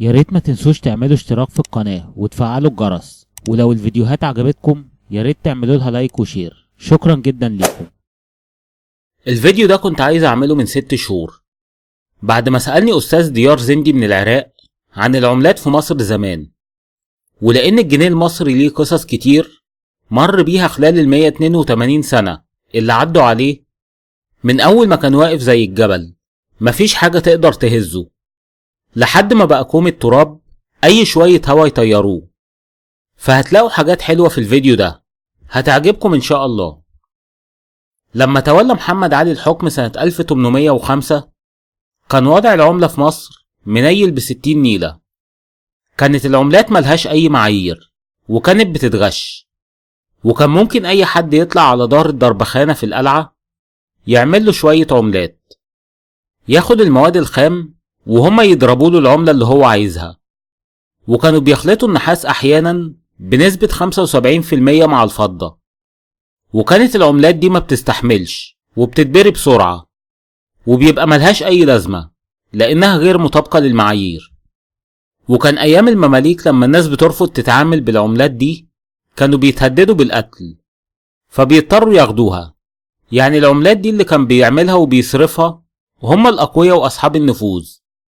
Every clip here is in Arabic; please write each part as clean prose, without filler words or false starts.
يا ريت ما تنسوش تعملوا اشتراك في القناة وتفعلوا الجرس، ولو الفيديوهات عجبتكم يا ريت تعملوا لها لايك وشير. شكرا جدا ليكم. الفيديو ده كنت عايز اعمله من 6 شهور بعد ما سألني استاذ ديار زندي من العراق عن العملات في مصر زمان، ولان الجنيه المصري ليه قصص كتير مر بيها خلال ال 182 سنة اللي عدوا عليه، من اول ما كان واقف زي الجبل مفيش حاجة تقدر تهزه لحد ما بقى كوم التراب اي شوية هوا يطيروه. فهتلاقوا حاجات حلوة في الفيديو ده هتعجبكم ان شاء الله. لما تولى محمد علي الحكم سنة 1805 كان وضع العملة في مصر منيل ب60 نيلة. كانت العملات ملهاش اي معايير وكانت بتتغش، وكان ممكن اي حد يطلع على دار الدربخانة في القلعة يعمل له شوية عملات، ياخد المواد الخام وهما يضربوا له العملة اللي هو عايزها. وكانوا بيخلطوا النحاس احيانا بنسبة 75% مع الفضة، وكانت العملات دي ما بتستحملش وبتتبري بسرعة وبيبقى ملهاش اي لازمة لانها غير مطابقة للمعايير. وكان ايام المماليك لما الناس بترفض تتعامل بالعملات دي كانوا بيتهددوا بالقتل، فبيضطروا ياخدوها. يعني العملات دي اللي كان بيعملها وبيصرفها هم الاقوياء واصحاب النفوذ،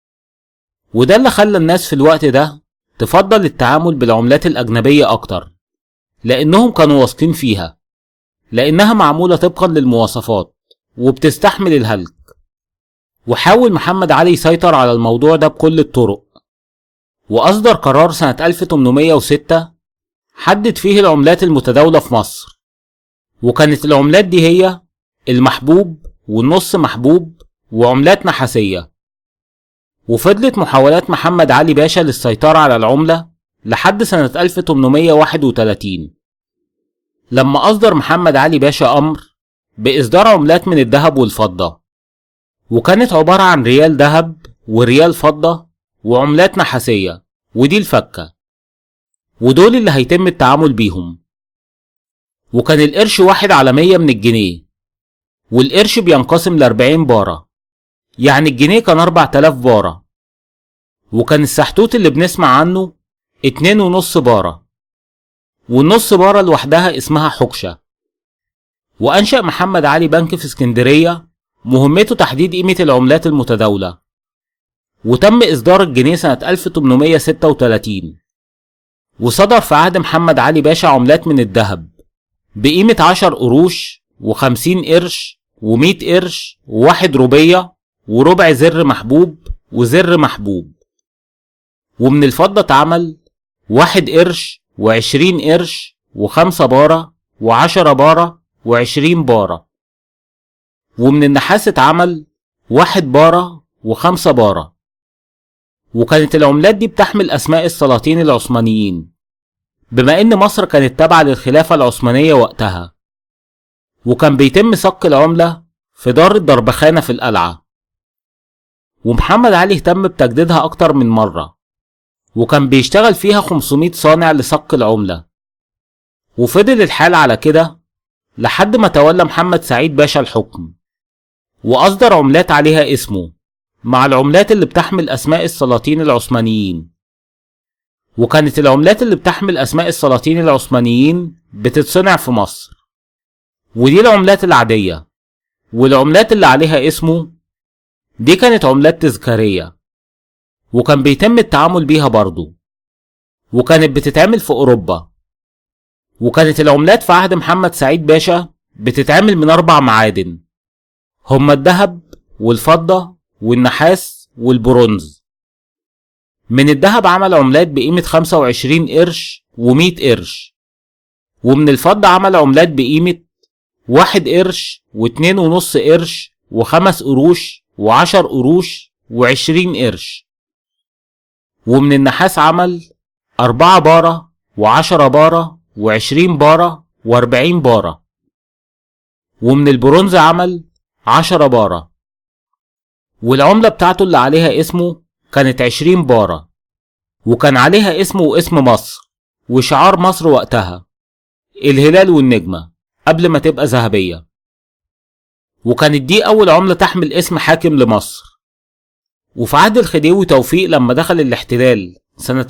وده اللي خلى الناس في الوقت ده تفضل التعامل بالعملات الاجنبية اكتر، لانهم كانوا واثقين فيها، لانها معمولة طبقا للمواصفات وبتستحمل الهلك. وحاول محمد علي يسيطر على الموضوع ده بكل الطرق، واصدر قرار سنة 1806 حدد فيه العملات المتداولة في مصر، وكانت العملات دي هي المحبوب والنص محبوب وعملات نحاسية. وفضلت محاولات محمد علي باشا للسيطرة على العملة لحد سنة 1831 لما أصدر محمد علي باشا أمر بإصدار عملات من الذهب والفضة، وكانت عبارة عن ريال ذهب وريال فضة وعملات نحاسية، ودي الفكة، ودول اللي هيتم التعامل بيهم. وكان القرش 1 على 100 من الجنيه، والقرش بينقسم ل40 بارة، يعني الجنيه كان 4000 بارة. وكان السحتوت اللي بنسمع عنه 2.5 بارة، والنص بارة لوحدها اسمها حكشة. وأنشأ محمد علي بنك في اسكندرية مهمته تحديد قيمة العملات المتداولة، وتم إصدار الجنيه سنة 1836. وصدر في عهد محمد علي باشا عملات من الذهب بقيمة 10 قروش و50 قرش و100 قرش و1 روبية وربع زر محبوب وزر محبوب. ومن الفضة اتعمل 1 قرش و20 قرش و5 بارة و10 بارة و20 بارة. ومن النحاس اتعمل 1 بارة و5 بارة. وكانت العملات دي بتحمل أسماء السلاطين العثمانيين بما إن مصر كانت تابعة للخلافة العثمانية وقتها، وكان بيتم صك العملة في دار الدربخانة في القلعة. ومحمد علي اهتم بتجديدها أكتر من مرة، وكان بيشتغل فيها 500 صانع لصك العملة. وفضل الحال على كده لحد ما تولى محمد سعيد باشا الحكم، وأصدر عملات عليها اسمه مع العملات اللي بتحمل أسماء السلاطين العثمانيين. وكانت العملات اللي بتحمل أسماء السلاطين العثمانيين بتتصنع في مصر، ودي العملات العادية. والعملات اللي عليها اسمه دي كانت عملات تذكارية، وكان بيتم التعامل بيها برضو، وكانت بتتعمل في أوروبا. وكانت العملات في عهد محمد سعيد باشا بتتعمل من 4 معادن، هما الذهب والفضة والنحاس والبرونز. من الذهب عمل عملات بقيمة 25 قرش و100 قرش، ومن الفضة عمل عملات بقيمة 1 قرش و2.5 قرش و5 قروش و10 قروش و20 قرش. ومن النحاس عمل 4 بارة و10 بارة و20 بارة و40 بارة. ومن البرونز عمل 10 بارة، والعملة بتاعته اللي عليها اسمه كانت 20 بارة، وكان عليها اسمه واسم مصر وشعار مصر وقتها الهلال والنجمة قبل ما تبقى ذهبية. وكانت دي أول عملة تحمل اسم حاكم لمصر. وفي عهد الخديوي توفيق لما دخل الاحتلال سنة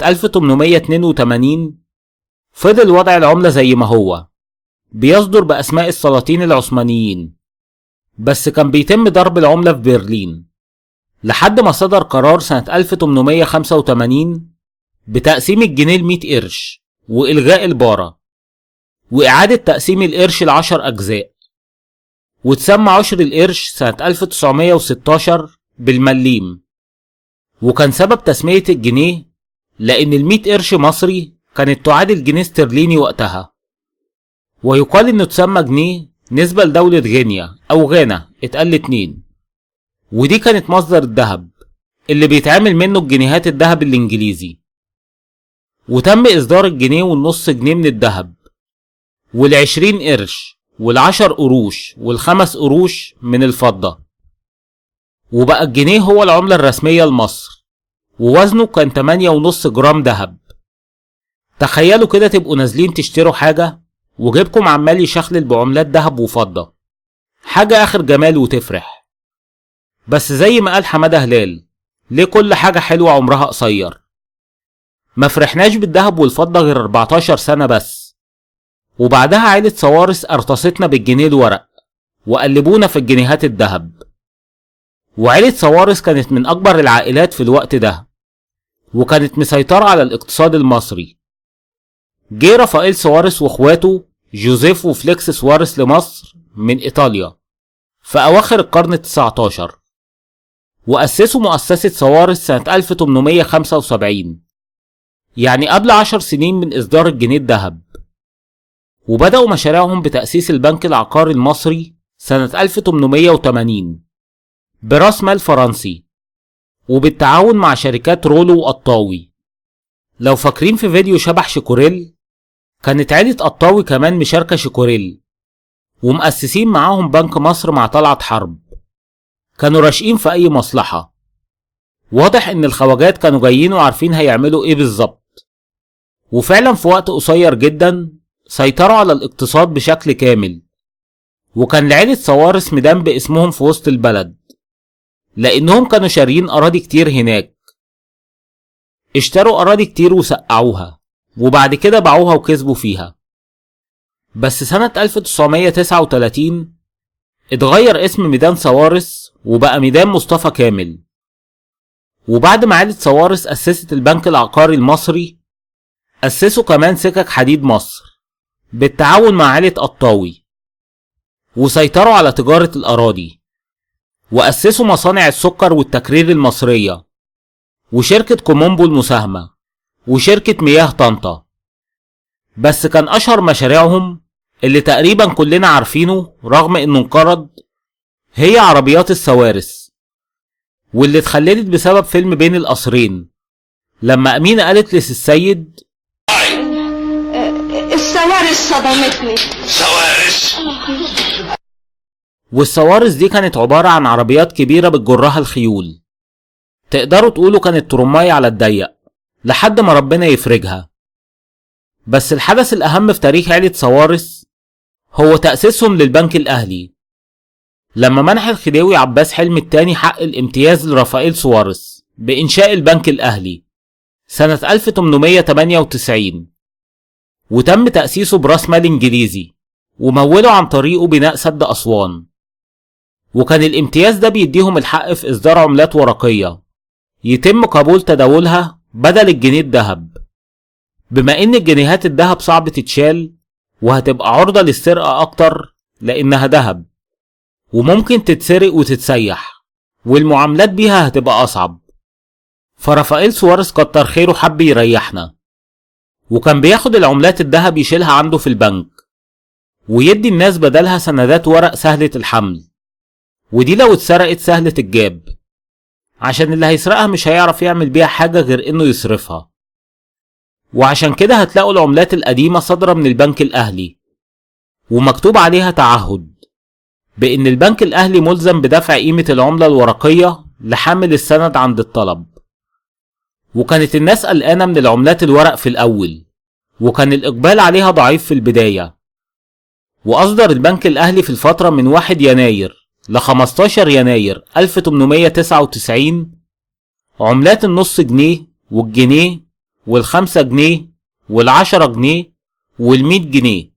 1882 فضل وضع العملة زي ما هو، بيصدر بأسماء السلاطين العثمانيين، بس كان بيتم ضرب العملة في برلين لحد ما صدر قرار سنة 1885 بتقسيم الجنيه ل100 قرش وإلغاء البارة وإعادة تقسيم القرش ل10 أجزاء، وتسمى عشر القرش سنة 1916 بالمليم. وكان سبب تسمية الجنيه لأن ال100 قرش مصري كانت تعادل جنيه استرليني وقتها، ويقال إنه تسمى جنيه نسبة لدولة غينيا أو غانا اتقال 2، ودي كانت مصدر الذهب اللي بيتعمل منه الجنيهات الذهب الإنجليزي. وتم إصدار الجنيه والنص جنيه من الذهب، وال20 قرش وال10 قروش وال5 قروش من الفضة، وبقى الجنيه هو العملة الرسمية لمصر، ووزنه كان 8.5 جرام ذهب. تخيلوا كده تبقوا نازلين تشتروا حاجة وجيبكم عمال يشخلل بعملات ذهب وفضة، حاجة آخر جمال وتفرح. بس زي ما قال حمادة هلال، ليه كل حاجة حلوة عمرها قصير؟ ما فرحناش بالذهب والفضة غير 14 سنة بس، وبعدها عائلة سوارس ارتصتنا بالجنيه الورق وقلبونا في الجنيهات الذهب. وعائلة سوارس كانت من أكبر العائلات في الوقت ده، وكانت مسيطرة على الاقتصاد المصري. جه رافائيل سوارس واخواته جوزيف وفليكس سوارس لمصر من إيطاليا في أواخر القرن ال19، وأسسوا مؤسسة سوارس سنة 1875، يعني قبل 10 سنين من إصدار الجنيه الذهب. وبدأوا مشاريعهم بتأسيس البنك العقاري المصري سنة 1880 برأس مال فرنسي، وبالتعاون مع شركات رولو وقطاوي. لو فاكرين في فيديو شبح شيكوريل، كانت عائلة قطاوي كمان مشاركة شيكوريل ومؤسسين معاهم بنك مصر مع طلعت حرب. كانوا راشقين في أي مصلحة. واضح إن الخواجات كانوا جايين وعارفين هيعملوا إيه بالظبط، وفعلا في وقت قصير جدا سيطروا على الاقتصاد بشكل كامل. وكان لعيلة سوارس ميدان باسمهم في وسط البلد، لأنهم كانوا شاريين أراضي كتير هناك. اشتروا أراضي كتير وسقعوها، وبعد كده باعوها وكسبوا فيها. بس سنة 1939 اتغير اسم ميدان سوارس وبقى ميدان مصطفى كامل. وبعد ما عائلة سوارس أسست البنك العقاري المصري، أسسوا كمان سكك حديد مصر بالتعاون مع عائلة قطاوي، وسيطروا على تجارة الأراضي، وأسسوا مصانع السكر والتكرير المصرية، وشركة كومومبو المساهمة، وشركة مياه طنطا. بس كان أشهر مشاريعهم اللي تقريبا كلنا عارفينه رغم إنه انقرض هي عربيات السوارس، واللي اتخلدت بسبب فيلم بين القصرين لما أمينة قالت للسيد السوارس صدمتني. سوارس. والسوارس دي كانت عبارة عن عربيات كبيرة بتجرها الخيول، تقدروا تقولوا كانت ترماية على الضيق لحد ما ربنا يفرجها. بس الحدث الأهم في تاريخ عائلة سوارس هو تأسيسهم للبنك الأهلي، لما منح الخديوي عباس حلمي الثاني حق الامتياز لرافائيل سوارس بإنشاء البنك الأهلي سنة 1898، وتم تأسيسه برأس مال إنجليزي ومولوا عن طريقه بناء سد أسوان. وكان الامتياز ده بيديهم الحق في إصدار عملات ورقية يتم قبول تداولها بدل الجنيه الذهب، بما إن الجنيهات الذهب صعب تتشال وهتبقى عرضة للسرقة أكتر لأنها ذهب وممكن تتسرق وتتسيح، والمعاملات بيها هتبقى أصعب. فرافائيل سوارس كتر خيره حب يريحنا، وكان بياخد العملات الذهب يشيلها عنده في البنك ويدي الناس بدلها سندات ورق سهلة الحمل، ودي لو اتسرقت سهلة الجاب، عشان اللي هيسرقها مش هيعرف يعمل بيها حاجة غير انه يصرفها. وعشان كده هتلاقوا العملات القديمة صادرة من البنك الأهلي ومكتوب عليها تعهد بأن البنك الأهلي ملزم بدفع قيمة العملة الورقية لحامل السند عند الطلب. وكانت الناس قلقانة من العملات الورق في الأول، وكان الإقبال عليها ضعيف في البداية. وأصدر البنك الأهلي في الفترة من 1 يناير ل 15 يناير 1899 عملات النص جنيه والجنيه والخمسة جنيه والعشرة جنيه والمية جنيه.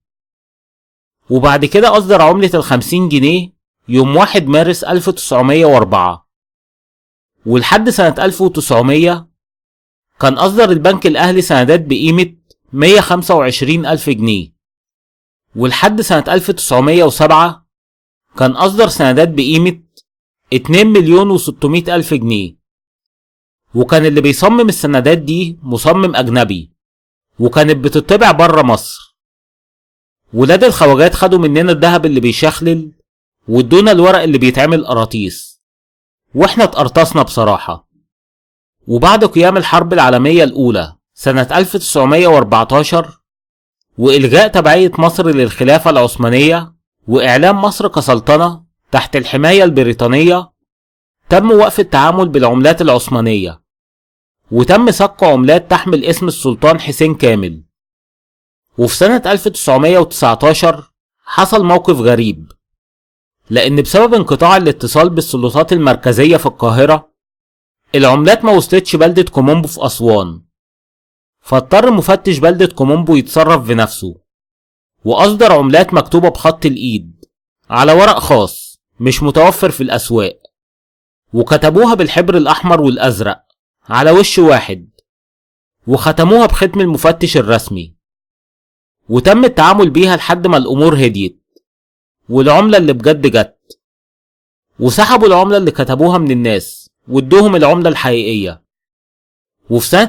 وبعد كده أصدر عملة ال50 جنيه يوم 1 مارس 1904. ولحد سنة 1900 كان أصدر البنك الأهلي سندات بقيمة 125,000 جنيه. ولحد سنة 1907 كان أصدر سندات بقيمة 2,600,000 جنيه. وكان اللي بيصمم السندات دي مصمم أجنبي، وكانت بتطبع بره مصر. ولاد الخواجات خدوا مننا الذهب اللي بيشخلل وادونا الورق اللي بيتعمل قراطيس، واحنا اتقرطسنا بصراحة. وبعد قيام الحرب العالمية الأولى سنة 1914 وإلغاء تبعية مصر للخلافة العثمانية وإعلان مصر كسلطنة تحت الحماية البريطانية، تم وقف التعامل بالعملات العثمانية، وتم صك عملات تحمل اسم السلطان حسين كامل. وفي سنة 1919 حصل موقف غريب، لأن بسبب انقطاع الاتصال بالسلطات المركزية في القاهرة العملات ما وصلتش بلدة كومومبو في أسوان، فاضطر مفتش بلدة كومومبو يتصرف بنفسه، وأصدر عملات مكتوبة بخط الإيد على ورق خاص مش متوفر في الأسواق، وكتبوها بالحبر الأحمر والأزرق على وش واحد، وختموها بختم المفتش الرسمي، وتم التعامل بيها لحد ما الأمور هديت والعملة اللي بجد جت، وسحبوا العملة اللي كتبوها من الناس وادوهم العملة الحقيقية. وفي سنة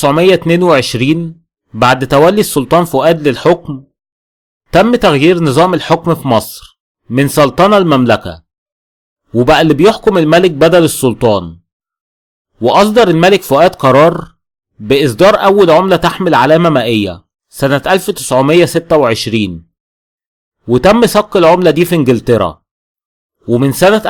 1922 بعد تولي السلطان فؤاد للحكم تم تغيير نظام الحكم في مصر من سلطنة لمملكة، وبقى اللي بيحكم الملك بدل السلطان. وأصدر الملك فؤاد قرار بإصدار أول عملة تحمل علامة مائية سنة 1926، وتم صك العملة دي في انجلترا. ومن سنة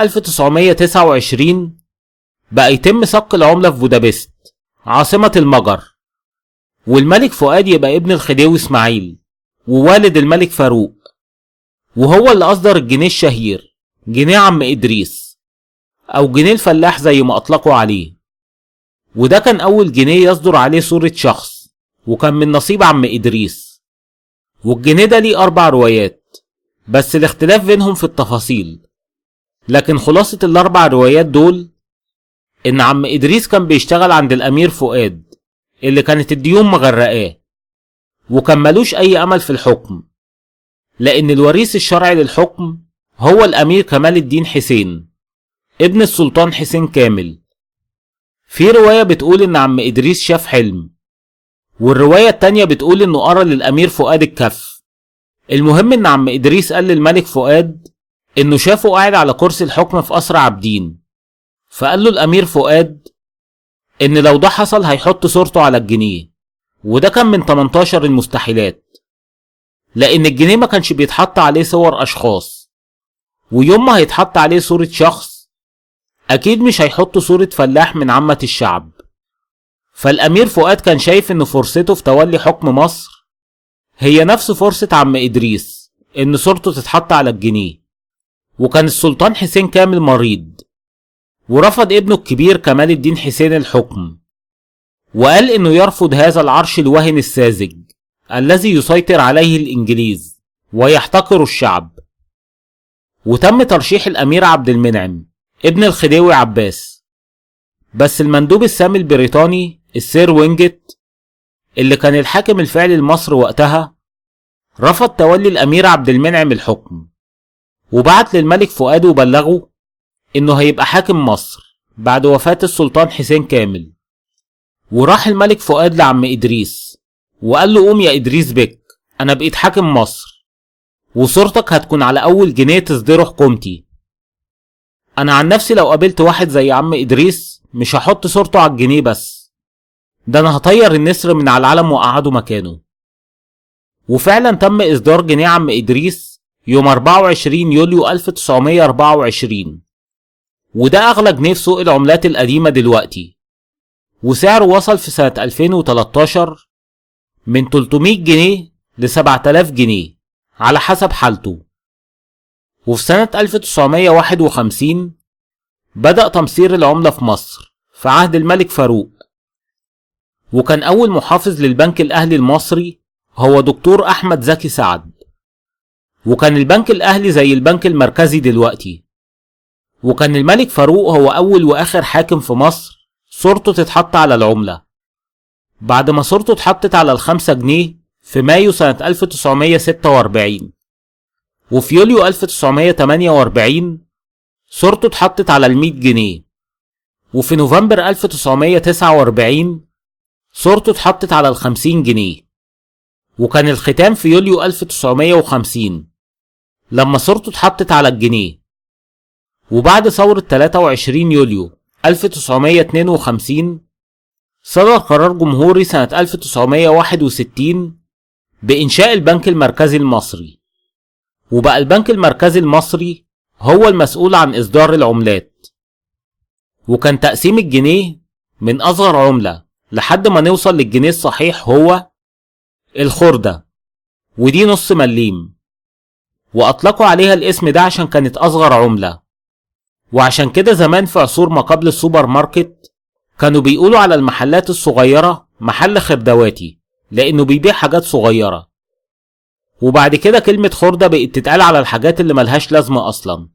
1929 بقى يتم صك العملة في بودابست عاصمة المجر، والملك فؤاد يبقى ابن الخديوي اسماعيل ووالد الملك فاروق، وهو اللي أصدر الجنيه الشهير جنيه عم إدريس أو جنيه الفلاح زي ما أطلقوا عليه. وده كان أول جنيه يصدر عليه صورة شخص، وكان من نصيب عم إدريس. والجنيه ده ليه 4 روايات، بس الاختلاف بينهم في التفاصيل، لكن خلاصة ال4 روايات دول إن عم إدريس كان بيشتغل عند الأمير فؤاد اللي كانت الديون مغرقاه، وكان ملوش أي أمل في الحكم، لأن الوريث الشرعي للحكم هو الأمير كمال الدين حسين ابن السلطان حسين كامل. في رواية بتقول إن عم إدريس شاف حلم، والرواية التانية بتقول إنه قرا للأمير فؤاد الكف. المهم إن عم إدريس قال للملك فؤاد إنه شافه قاعد على كرسي الحكم في قصر عابدين، فقال له الأمير فؤاد إن لو ده حصل هيحط صورته على الجنيه، وده كان من 18 المستحيلات، لأن الجنيه ما كانش بيتحط عليه صور أشخاص، ويوم ما هيتحط عليه صورة شخص أكيد مش هيحطوا صورة فلاح من عامة الشعب. فالأمير فؤاد كان شايف إن فرصته في تولي حكم مصر هي نفس فرصة عم إدريس إن صورته تتحط على الجنيه. وكان السلطان حسين كامل مريض، ورفض ابنه الكبير كمال الدين حسين الحكم، وقال إنه يرفض هذا العرش الوهن الساذج الذي يسيطر عليه الإنجليز ويحتقر الشعب. وتم ترشيح الأمير عبد المنعم ابن الخديوي عباس، بس المندوب السامي البريطاني السير وينجت اللي كان الحاكم الفعلي لمصر وقتها رفض تولي الأمير عبد المنعم الحكم، وبعت للملك فؤاد وبلغه إنه هيبقى حاكم مصر بعد وفاة السلطان حسين كامل. وراح الملك فؤاد لعم إدريس وقال له قوم يا إدريس بك، أنا بقيت حاكم مصر وصورتك هتكون على أول جنيه تصدره حكومتي. أنا عن نفسي لو قابلت واحد زي عم إدريس مش هحط صورته على الجنيه بس، ده أنا هطير النسر من على العلم وأقعده مكانه. وفعلا تم إصدار جنيه عم إدريس يوم 24 يوليو 1924، وده أغلى جنيه في سوق العملات القديمة دلوقتي، وسعره وصل في سنة 2013 من 300 جنيه ل 7000 جنيه على حسب حالته. وفي سنة 1951 بدأ تمصير العملة في مصر في عهد الملك فاروق، وكان أول محافظ للبنك الأهلي المصري هو دكتور أحمد زكي سعد. وكان البنك الأهلي زي البنك المركزي دلوقتي. وكان الملك فاروق هو أول وآخر حاكم في مصر صورته تتحط على العملة، بعد ما صورته اتحطت على ال5 جنيه في مايو سنة 1946. وفي يوليو 1948 صورته اتحطت على ال100 جنيه. وفي نوفمبر 1949 صورته اتحطت على ال50 جنيه. وكان الختام في يوليو 1950 لما صورته اتحطت على الجنيه. وبعد ثورة 23 يوليو 1952 صدر قرار جمهوري سنة 1961 بإنشاء البنك المركزي المصري، وبقى البنك المركزي المصري هو المسؤول عن إصدار العملات. وكان تقسيم الجنيه من أصغر عملة لحد ما نوصل للجنيه الصحيح هو الخردة، ودي نص مليم، وأطلقوا عليها الاسم ده عشان كانت أصغر عملة. وعشان كده زمان في عصور ما قبل السوبر ماركت كانوا بيقولوا على المحلات الصغيرة محل خردواتي، لأنه بيبيع حاجات صغيرة. وبعد كده كلمة خردة بقت تتقال على الحاجات اللي ملهاش لازمة أصلا.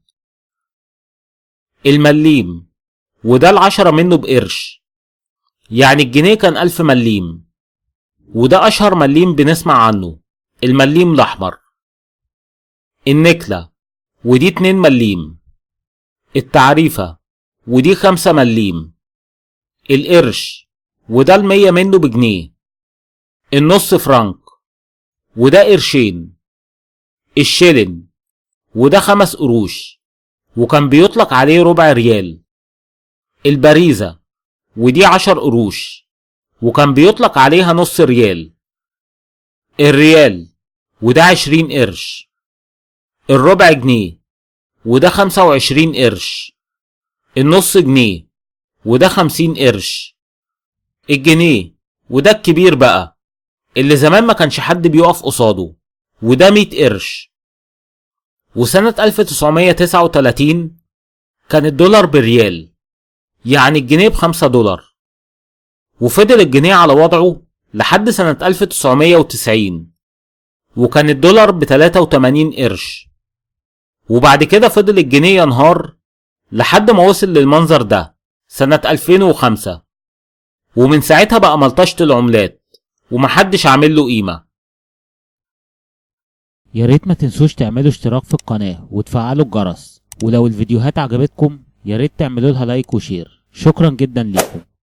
المليم، وده ال10 منه بقرش، يعني الجنيه كان 1000 مليم، وده أشهر مليم بنسمع عنه، المليم الأحمر. النكلة، ودي 2 مليم. التعريفة، ودي 5 مليم. القرش، وده ال100 منه بجنيه. النص فرنك، وده قرشين. الشيلن، وده 5 قروش، وكان بيطلق عليه ربع ريال. البريزة، ودي 10 قروش، وكان بيطلق عليها نص ريال. الريال، وده 20 قرش. الربع جنيه، وده 25 قرش. النص جنيه، وده 50 قرش. الجنيه، وده الكبير بقى اللي زمان ما كانش حد بيقف قصاده، وده 100 قرش. وسنة 1939 كان الدولار بريال، يعني الجنيه ب5 دولار. وفضل الجنيه على وضعه لحد سنة 1990، وكان الدولار ب83 قرش. وبعد كده فضل الجنيه ينهار لحد ما وصل للمنظر ده سنة 2005، ومن ساعتها بقى ملطشة العملات ومحدش عامل له قيمة. ياريت ما تنسوش تعملوا اشتراك في القناة وتفعلوا الجرس، ولو الفيديوهات عجبتكم ياريت تعملوا لها لايك وشير. شكرا جدا ليكم.